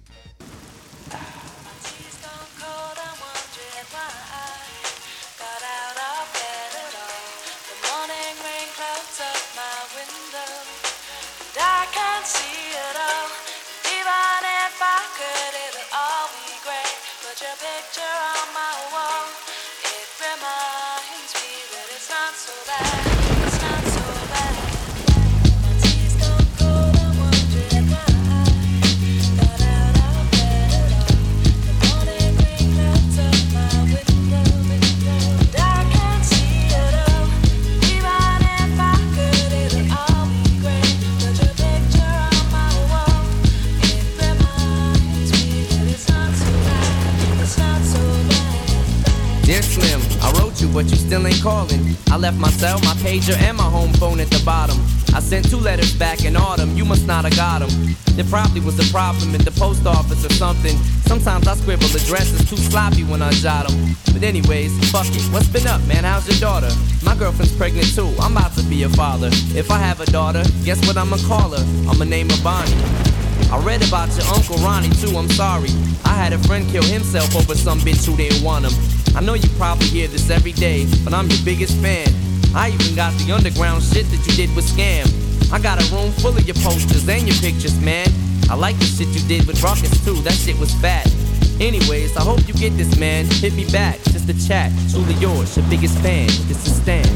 But you still ain't calling. I left my cell, my pager, and my home phone at the bottom. I sent two letters back in autumn, you must not have got them. There probably was a problem at the post office or something. Sometimes I scribble addresses too sloppy when I jot them. But anyways, fuck it, what's been up, man? How's your daughter? My girlfriend's pregnant too, I'm about to be a father. If I have a daughter, guess what I'ma call her? I'ma name her Bonnie. I read about your Uncle Ronnie too, I'm sorry. I had a friend kill himself over some bitch who didn't want him. I know you probably hear this every day, but I'm your biggest fan. I even got the underground shit that you did with Scam. I got a room full of your posters and your pictures, man. I like the shit you did with Ruckus too, that shit was fat. Anyways, I hope you get this, man. Hit me back, just a chat. Truly yours, your biggest fan. This is Stan.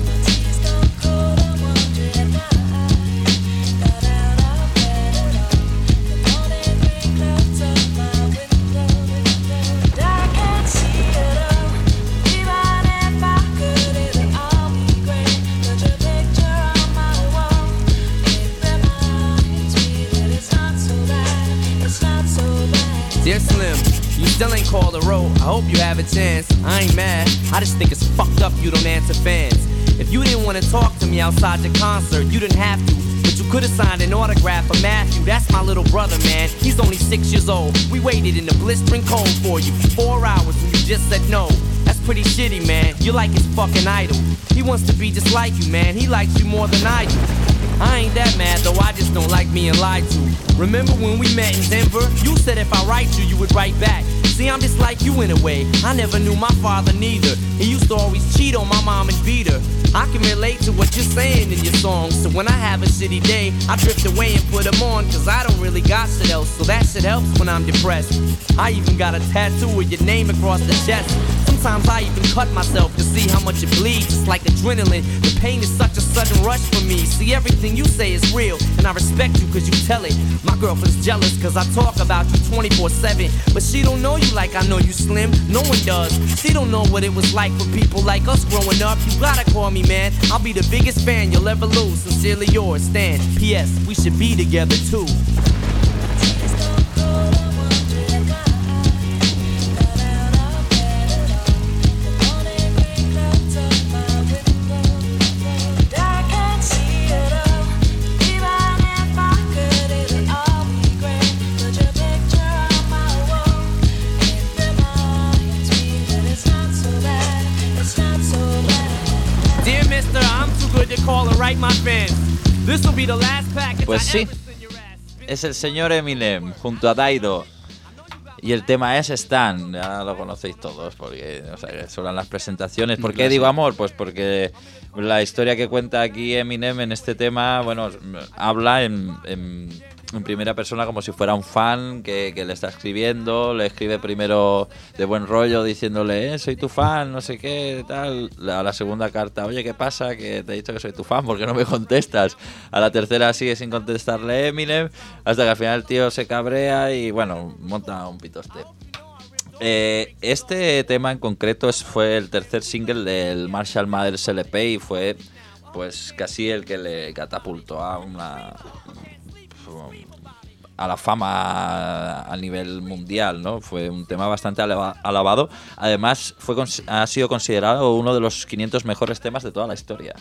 Dear Slim, you still ain't called a road. I hope you have a chance. I ain't mad. I just think it's fucked up you don't answer fans. If you didn't want to talk to me outside your concert, you didn't have to. But you could have signed an autograph for Matthew. That's my little brother, man. He's only six years old. We waited in the blistering cold for you for four hours when you just said no. That's pretty shitty, man. You're like his fucking idol. He wants to be just like you, man. He likes you more than I do. I ain't that mad though, I just don't like being lied to. Remember when we met in Denver? You said if I write you, you would write back. See, I'm just like you in a way. I never knew my father neither. He used to always cheat on my mom and beat her. I can relate to what you're saying in your songs. So when I have a shitty day, I drift away and put them on. Cause I don't really got shit else. So that shit helps when I'm depressed. I even got a tattoo with your name across the chest. Sometimes I even cut myself to see how much it bleeds. It's like adrenaline. The pain is such a sudden rush for me. See, everything you say is real, and I respect you cause you tell it. My girlfriend's jealous cause I talk about you twenty-four seven. But she don't know you like I know you, Slim. No one does. She don't know what it was like for people like us growing up. You gotta call me, man. I'll be the biggest fan you'll ever lose. Sincerely yours, Stan. P S. We should be together too. Pues sí, es el señor Eminem junto a Daido. Y el tema es Stan, ya lo conocéis todos, porque o sea, que suenan las presentaciones. ¿Por qué digo amor? Pues porque la historia que cuenta aquí Eminem en este tema, bueno, habla en, en, en primera persona como si fuera un fan que, que le está escribiendo, le escribe primero de buen rollo diciéndole, eh, soy tu fan, no sé qué, tal. A la segunda carta, oye, ¿qué pasa? Que te he dicho que soy tu fan, ¿por qué no me contestas? A la tercera sigue sin contestarle Eminem, hasta que al final el tío se cabrea y, bueno, monta un pitoste. Eh, este tema en concreto es, fue el tercer single del Marshall Mathers L P y fue pues casi el que le catapultó a una a la fama a nivel mundial, ¿no? Fue un tema bastante alaba, alabado. Además, fue ha sido considerado uno de los quinientos mejores temas de toda la historia.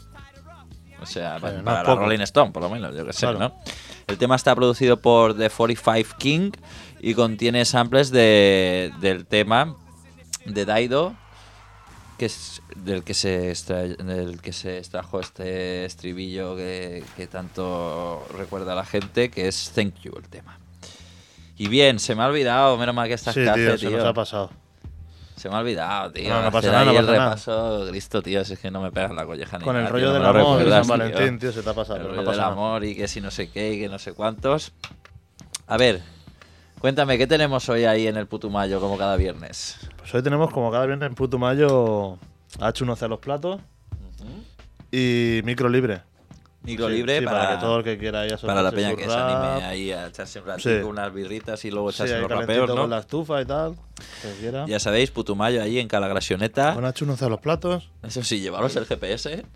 O sea, sí, para, no para la Rolling Stone, por lo menos, yo que sé, claro. ¿No? El tema está producido por The cuarenta y cinco King y contiene samples de, del tema de Daido, que es del que se extra, del que se extrajo este estribillo que, que tanto recuerda a la gente, que es Thank You el tema. Y bien, se me ha olvidado, menos mal que estás sí, café, tío, tío. Se nos ha pasado. Se me ha olvidado, tío. No, no pasa Hacer nada, ahí no pasa el nada. repaso, Cristo, tío, si es que no me pegas la colleja ni Con nada, el rollo tío, del no amor de San tío. Valentín, tío, se te ha pasado. El Pero rollo no pasa del nada. amor y que si no sé qué y que no sé cuántos. A ver, cuéntame, ¿qué tenemos hoy ahí en el Putumayo como cada viernes? Pues hoy tenemos como cada viernes en Putumayo H uno C a los platos uh-huh. y micro libre. Micro sí, libre sí, para, para que todo el que quiera ir a para la peña su que rap. se anime ahí a echarse un ratito, sí. unas birritas y luego echarse sí, los calentito rapeos, ¿no? Con la estufa y tal, que quiera. Ya sabéis, Putumayo ahí en Calagrasioneta. Con H uno C a los platos. Eso sí, llevaros el G P S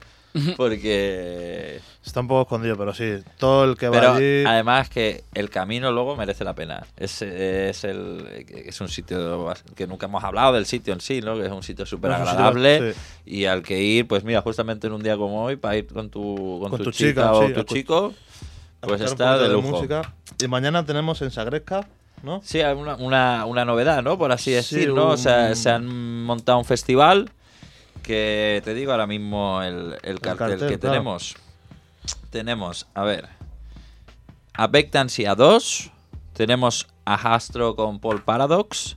porque está un poco escondido, pero sí, todo el que pero va allí. Además que el camino luego merece la pena. Es, es el es un sitio que nunca hemos hablado del sitio en sí, ¿no? Que es un sitio súper agradable sí. Y al que ir, pues mira, justamente en un día como hoy para ir con tu con, con tu, tu chica, chica o sí, tu chico, pues está de lujo. De música. Y mañana tenemos en Sagresca, ¿no? Sí, una, una, una novedad, ¿no? Por así decir, sí, ¿no? Un... O sea, se han montado un festival. Que te digo ahora mismo el, el, el cartel, cartel que claro. tenemos. Tenemos, a ver, a Bectancy a dos, tenemos a Astro con Paul Paradox,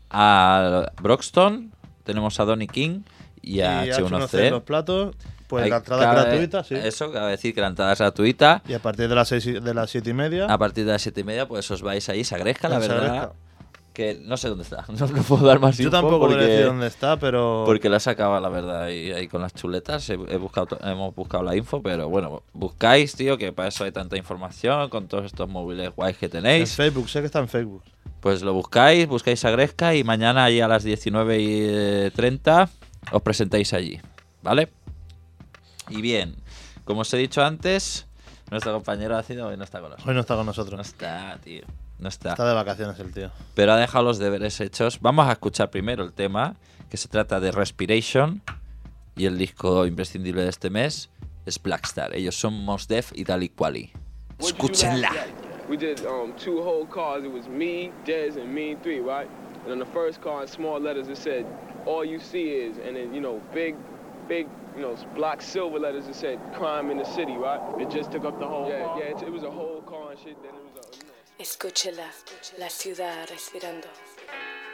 a Broxton, tenemos a Donny King y a y H uno C. H uno C los platos, pues Hay, la entrada es gratuita, sí. Eso, cabe decir que la entrada es gratuita. Y a partir de las seis de las siete y media. A partir de las siete y media, pues os vais ahí, Sagresca, la verdad. Sagresca. Que no sé dónde está, no, no puedo dar más Yo info. Yo tampoco porque, voy a decir dónde está, pero... Porque la sacaba, la verdad, y ahí con las chuletas he, he buscado, hemos buscado la info, pero bueno, buscáis, tío, que para eso hay tanta información, con todos estos móviles guays que tenéis. En Facebook, sé que está en Facebook. Pues lo buscáis, buscáis Sagresca y mañana ahí a las diecinueve y treinta os presentáis allí, ¿vale? Y bien, como os he dicho antes, nuestro compañero Ácido hoy no está con nosotros. Hoy no está con nosotros. No está, tío. No está. Está de vacaciones el tío. Pero ha dejado los deberes hechos. Vamos a escuchar primero el tema, que se trata de Respiration. Y el disco imprescindible de este mes es Blackstar. Ellos son Mos Def y Dalí Kweli. Escúchenla. We did um, two whole cars. It was me, Dez, and me three, right? And on the first car, in small letters, it said, all you see is, and then, you know, big, big, you know, black silver letters, it said, crime in the city, right? It just took up the whole yeah, car. Yeah, it, it was a whole car and shit. Then it was a, you know. Escúchela, la ciudad respirando.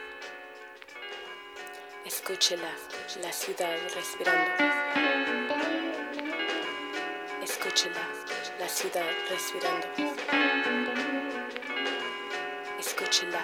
Escúchela, la ciudad respirando. Escúchela, la ciudad respirando. Escúchela.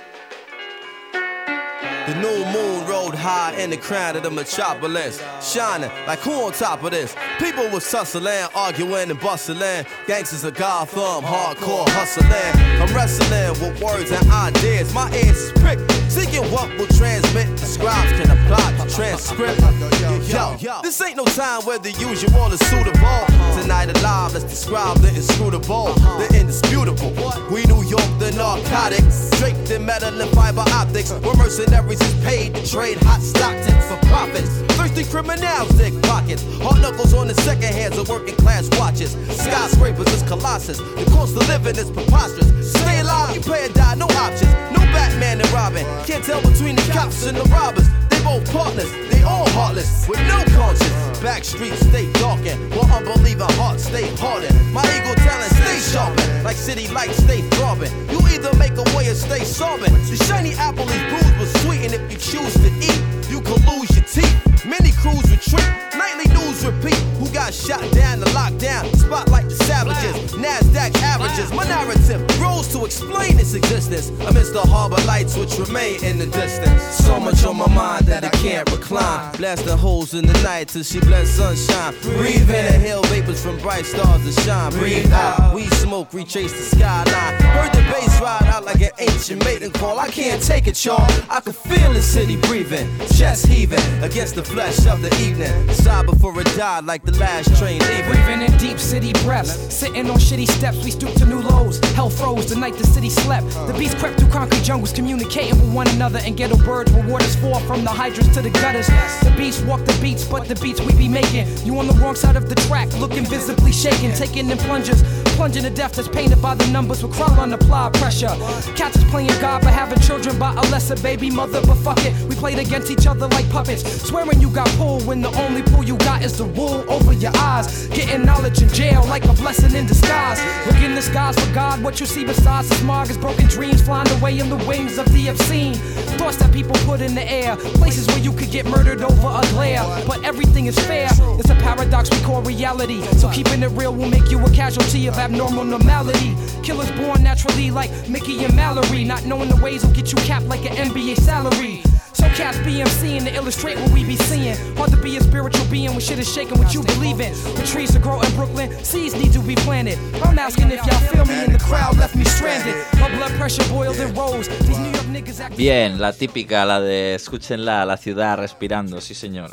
The new moon rode high in the crown of the metropolis, shining like who on top of this? People was tussling, arguing and bustling. Gangsters of Gotham, hardcore hustling. I'm wrestling with words and ideas. My ears is pricked, seeking what will transmit. The scribes can apply the transcript. Yo, this ain't no time where the usual is suitable. Tonight alive, let's describe the inscrutable, the indisputable. We New York, the narcotics, draped in metal and fiber optics. We're mercenaries is paid to trade hot Stockton for profits. Thirsty criminals dig pockets. Hard knuckles on the second hands of working class watches. Skyscrapers is colossus. The cost of living is preposterous. Stay alive, you pay or die, no options. No Batman and Robin. Can't tell between the cops and the robbers. They both partners, they all heartless, with no conscience. Back streets stay darkened, while unbelieving hearts stay hardened. My ego talent stay sharpened, like city lights stay throbbing. You either make a way or stay sobbing. The shiny apple is bruised but sweet, and if you choose to eat, you can lose your teeth. Many crews retreat, nightly news repeat. Who got shot down to lockdown? Spotlight the savages, NASDAQ averages. My narrative grows to explain its existence amidst the harbor lights which remain in the distance. So much on my mind that I can't recline. Blasting holes in the night till she blends sunshine. Breathe in, inhale vapors from bright stars to shine. Breathe out, we smoke, retrace the skyline. Heard the bass ride out like an ancient maiden call. I can't take it, y'all. I can feel the city breathing, chest heaving against the flesh of the evening. Sigh before it died like the last train leaving. Breathing in deep city breaths, sitting on shitty steps, we stoop to new lows. Hell froze the night the city slept. The beats crept through concrete jungles, communicating with one another. And ghetto birds where waters fall from the hydrants to the gutters. The beats walk the beats, but the beats we be making. You on the wrong side of the track, looking visibly shaken. Taking in plungers, plunging to death that's painted by the numbers with crowd on applied pressure. Cats is playing God but having children by a lesser baby mother. But fuck it, we played against each other like puppets. Swearing you got pulled when the only pull you got is the wool over your eyes. Getting knowledge in jail like a blessing in disguise. Look in the skies for God, what you see besides the smog is broken dreams flying away in the wings of the obscene. Thoughts that people put in the air, places where you could get murdered over a glare. But everything is fair, it's a paradox we call reality. So keeping it real will make you a casualty of abnormal normality. Killers born naturally like Mickey and Mallory. Not knowing the ways will get you capped like an N B A salary. So cats be MCing to illustrate what we be seeing. Hard to be a spiritual being when shit is shaking what you believe in. The trees to grow in Brooklyn, seeds need to be planted. I'm asking if y'all feel me and the crowd left me stranded. My blood pressure boiled and rose. These New York niggas act. Bien, la típica, la de escúchenla, la ciudad respirando, sí señor.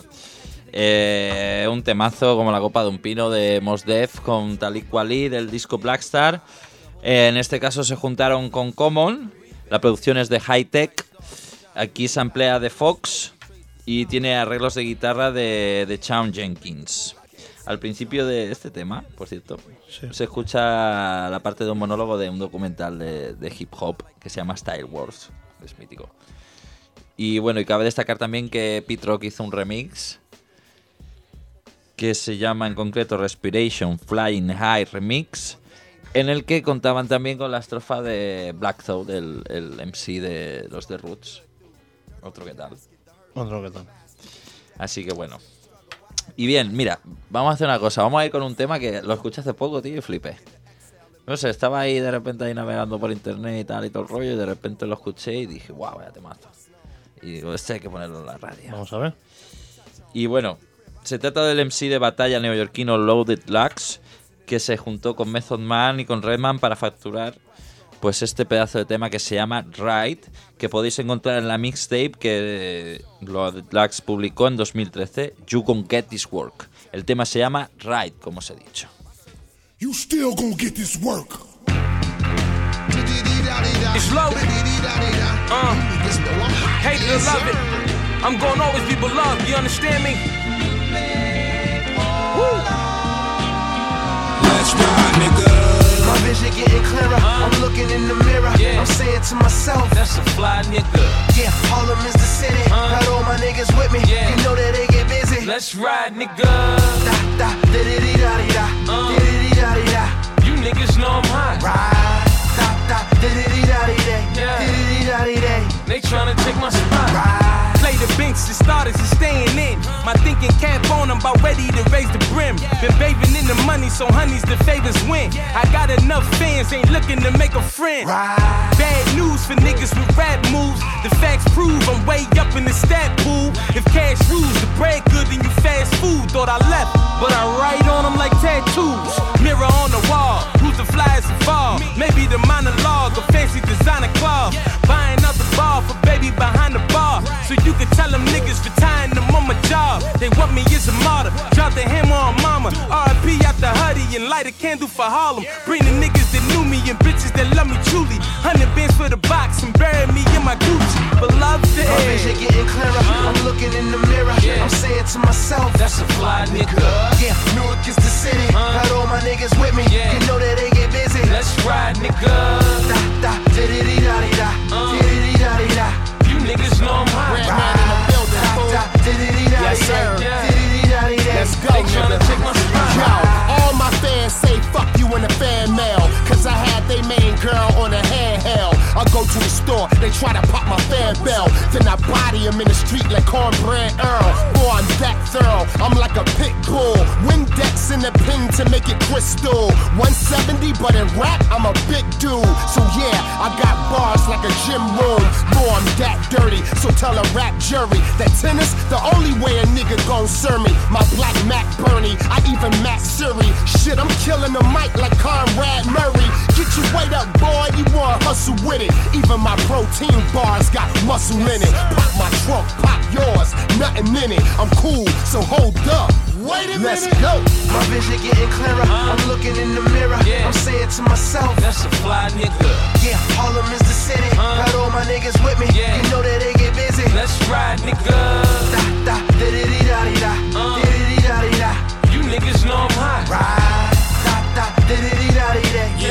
Eh, un temazo como la copa de un pino de Mos Def con Talib Kweli del disco Blackstar. Eh, en este caso se juntaron con Common. La producción es de High Tech. Aquí se emplea de Fox y tiene arreglos de guitarra de, de Shawn Jenkins. Al principio de este tema, por cierto, sí, se escucha la parte de un monólogo de un documental de, de hip hop que se llama Style Wars. Es mítico. Y bueno, y cabe destacar también que Pete Rock hizo un remix que se llama en concreto Respiration Flying High Remix, en el que contaban también con la estrofa de Black Thought, el, el M C de los The Roots. Otro que tal. Otro que tal. Así que bueno. Y bien, mira, vamos a hacer una cosa. Vamos a ir con un tema que lo escuché hace poco, tío, y flipé. No sé, estaba ahí de repente ahí navegando por internet y tal y todo el rollo, y de repente lo escuché y dije, guau, vaya temazo. Y digo, este hay que ponerlo en la radio. Vamos a ver. Y bueno, se trata del M C de batalla neoyorquino Loaded Lux, que se juntó con Method Man y con Redman para facturar pues este pedazo de tema que se llama Ride, que podéis encontrar en la mixtape que Loaded Lux publicó en dos mil trece, You Gon' Get This Work. El tema se llama Ride, como os he dicho. You still gon' get this work. It's loaded. Uh, hate it or love it. I'm gonna always be beloved. You understand me? Woo. Let's ride, nigga. My vision getting clearer. Uh, I'm looking in the mirror. Yeah. I'm saying to myself, that's a fly nigga. Yeah, Harlem is the city. Uh, Got all my niggas with me. Yeah. You know that they get busy. Let's ride, nigga. Da da da da da da da da da da da. You niggas know I'm hot. Ride. Da da da da da da da da da da. They tryna take my spot. Ride. Play the big since the starters is staying in. My thinking cap on, I'm about ready to raise the brim. Been bathing in the money, so honeys the favors win. I got enough fans, ain't looking to make a friend. Bad news for niggas with rap moves. The facts prove I'm way up in the stat pool. If cash rules, the bread good, then you fast food. Thought I left, but I write on them like tattoos. Mirror on the wall, who's the flyest of all? Maybe the monologue, a fancy designer club. Buying out the bar for baby behind the bar. So you can tell them niggas for tying them on my job. They want me as a martyr, drop the hammer on mama. R I P out the hoodie and light a candle for Harlem. Bring the niggas that knew me and bitches that love me truly. Hundred bands for the box and bury me in my Gucci. Beloved the My vision getting clearer, I'm looking in the mirror. I'm saying to myself, that's a fly nigga. Yeah, Newark is the city. Got all my niggas with me. You know that they get busy. Let's ride, nigga. Da da da da da da da da da. You niggas know I'm hot. Red man in the building, fool. Yes, sir. Let's go, nigga. Yo, all my fans say fuck you in the fan mail. Cause I had they main girl on a handheld. I go to the store, they try to pop my fan bell. Then I body him in the street like Cornbread Earl. Boy, I'm that thorough, I'm like a pit bull. Windex in the pin to make it crystal. one seventy, but in rap, I'm a big dude. So yeah, I got bars like a gym room. Boy, I'm that dirty, so tell a rap jury that tennis, the only way a nigga gon' serve me. My black Mac Bernie, I even Mac Siri. Shit, I'm killing the mic like Conrad Murray. Get your weight up, boy, you wanna hustle with it. Even my protein bars got muscle in it. Pop my trunk, pop yours, nothing in it. I'm cool, so hold up. Wait a Let's minute. Go. My vision getting clearer. I'm looking in the mirror. I'm saying to myself, that's a fly nigga. Yeah, Harlem is the city. Got all my niggas with me. You know that they get busy. Let's ride, nigga. Da da da da da da da da da. You niggas know I'm hot. Ride. Da da da da da da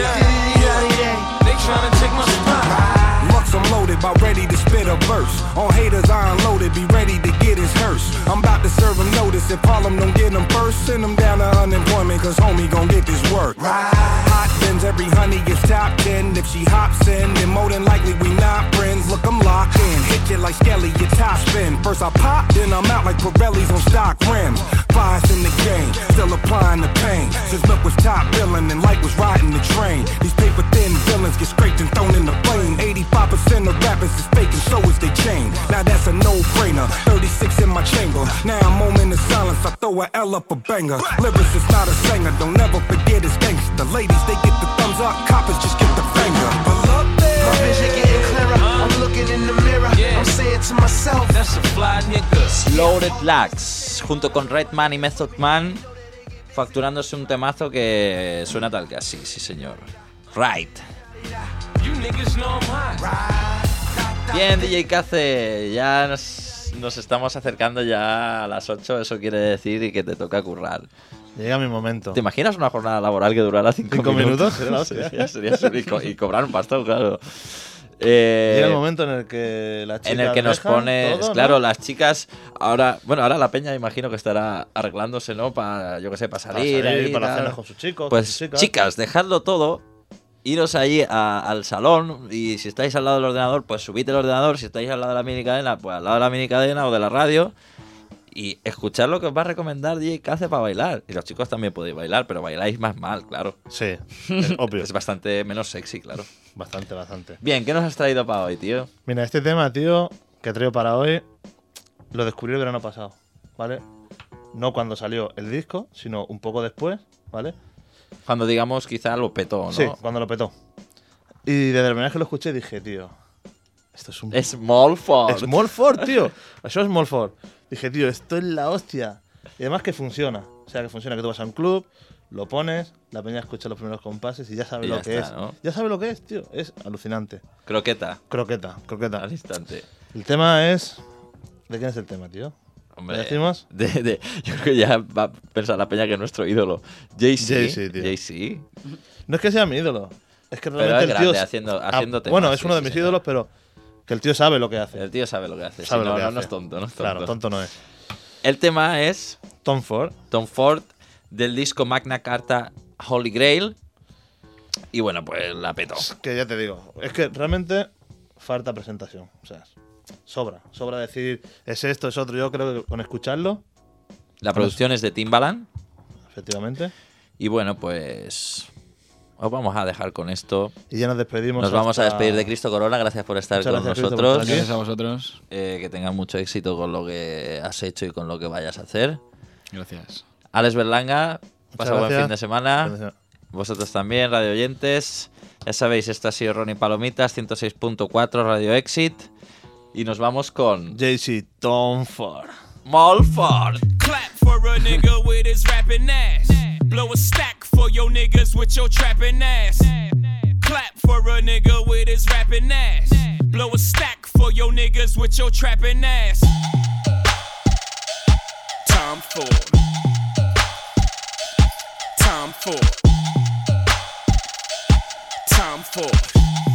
da. They tryna take my spot. Lux, I'm loaded, about ready to spit a verse. On haters, I unloaded, be ready to get his hearse. I'm about to serve him notice. If Harlem don't get him first, send him down to unemployment, cause homie gon' get this work. Hot bins, every honey gets top ten. If she hops in, then more than likely we not friends. Look, I'm locked in, hit you like Skelly, your top spin. First I pop, then I'm out like Pirelli's on stock rims. Fives in the game, still applying the pain. Since Milk was top billing and Light was riding the train. These paper thin villains get scraped and thrown in the flame. eighty-five percent of rappers is fake and so is they chain. Now that's a no-brainer, thirty-six in my chamber. Now I'm moment of silence, I throw a L up a banger. Lyrics is not a singer, don't never forget it's gangsta. Ladies, they get the thumbs up, coppers just get the finger. My vision getting clearer, I'm looking in the mirror. I'm saying to myself, that's a fly nigga. Loaded Lax, junto con Redman y Method Man, facturándose un temazo que suena tal que así, sí señor. Right. Bien, D J Kaze, ya nos, nos estamos acercando ya a las ocho, eso quiere decir que te toca currar. Llega mi momento. ¿Te imaginas una jornada laboral que durara cinco, ¿Cinco minutos? minutos? sería, sería, sería, y, co y cobrar un pastón, claro. Eh, Llega el momento en el que la chica en el que nos pones, todo, claro, ¿no? las chicas ahora, bueno, ahora la peña imagino que estará arreglándose, ¿no? Para, yo qué sé, para salir, para, salir, ahí, para tal. cenar con sus chicos. Pues con sus chicas. chicas, dejadlo todo, iros allí a, al salón y si estáis al lado del ordenador, pues subid el ordenador, si estáis al lado de la minicadena, pues al lado de la minicadena o de la radio. Y escuchar lo que os va a recomendar D J Kaze para bailar. Y los chicos también podéis bailar, pero bailáis más mal, claro. Sí, es obvio. Es bastante menos sexy, claro. Bastante, bastante. Bien, ¿qué nos has traído para hoy, tío? Mira, este tema, tío, que traigo para hoy, lo descubrí el verano pasado, ¿vale? No cuando salió el disco, sino un poco después, ¿vale? Cuando, digamos, quizá lo petó, ¿no? Sí, cuando lo petó. Y desde la primera vez que lo escuché dije, tío, esto es un... Small Ford. Small Ford, tío. Eso es Small Ford. Dije, tío, esto es la hostia. Y además que funciona. O sea, que funciona, que tú vas a un club, lo pones, la peña escucha los primeros compases y ya sabe Y lo ya que está, es. ¿no? Ya sabe lo que es, tío. Es alucinante. Croqueta. Croqueta, croqueta. Al instante. El tema es... ¿De quién es el tema, tío? Hombre, ¿Le decimos? De, de, yo creo que ya va a pensar la peña que es nuestro ídolo. Jay-Z. Jay-Z, tío. Jay-Z. No es que sea mi ídolo. Es que Pero realmente es el tío... grande haciendo, haciendo ah, temas. bueno, es sí, uno de sí, mis señor. ídolos, pero que el tío sabe lo que hace. El tío sabe lo que hace. Sabe Sí, lo no, que no, hace. no es tonto, no es tonto. Claro, tonto no es. El tema es Tom Ford. Tom Ford, del disco Magna Carta Holy Grail. Y bueno, pues la petó. Que ya te digo, es que realmente falta presentación. O sea, sobra. Sobra decir, es esto, es otro. Yo creo que con escucharlo... La producción es de Timbaland. Efectivamente. Y bueno, pues... os vamos a dejar con esto. Y ya nos despedimos. Nos vamos hasta... a despedir de Cristo Corona. Gracias por estar Muchas con gracias, nosotros. Cristo, por estar Gracias a vosotros. Eh, que tengas mucho éxito con lo que has hecho y con lo que vayas a hacer. Gracias. Alex Berlanga, pasa buen gracias. fin de semana. Gracias. Vosotros también, radio oyentes. Ya sabéis, esto ha sido Ronnie Palomitas, ciento seis punto cuatro Radio Exit. Y nos vamos con... Jay-Z, Tom Ford. Molford. Clap for a nigga with his rapping ass. Blow a stack for your niggas with your trapping ass. Clap for a nigga with his rapping ass. Blow a stack for your niggas with your trapping ass. Tom Ford. Tom Ford. Tom Ford.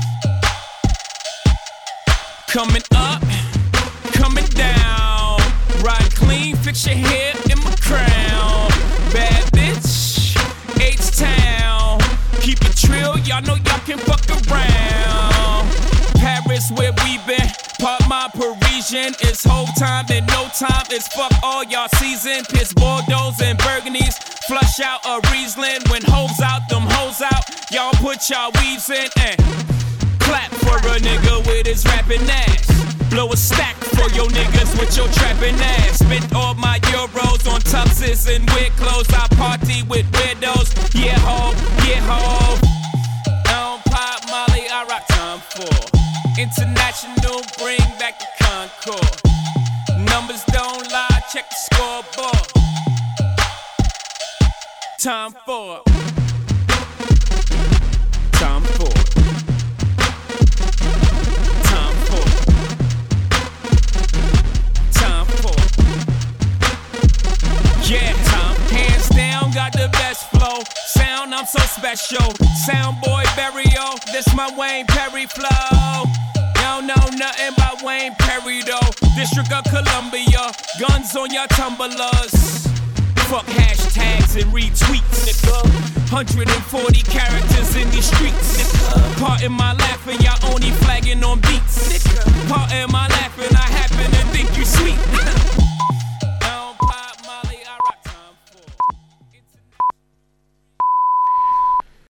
Coming up, coming down. Ride clean, fix your hair in my crown. Bad bitch, H-Town. Keep it trill, y'all know y'all can fuck around. Paris where we been, part my Parisian. It's whole time and no time, it's fuck all y'all season. Piss Bordeaux and Burgundies, flush out a Riesling. When hoes out, them hoes out, y'all put y'all weaves in and clap for a nigga with his rapping ass. Blow a stack for your niggas with your trapping ass. Spent all my euros on tuxes and weird clothes. I party with weirdos. Yeah, ho, yeah, ho. I don't pop Molly, I rock Tom Ford. International, bring back the Concord. Numbers don't lie, check the scoreboard. Tom Ford. Tom Ford. Tom Ford. Tom Ford. Yeah, Tom. Hands down, got the best flow. Sound, I'm so special. Sound boy Barrio, this my Wayne Perry flow. Y'all know nothing about Wayne Perry though. District of Columbia, guns on your tumblers. Fuck hashtags and retweets, nigga. one hundred forty characters in these streets, nigga. Part in my laughing, y'all only flagging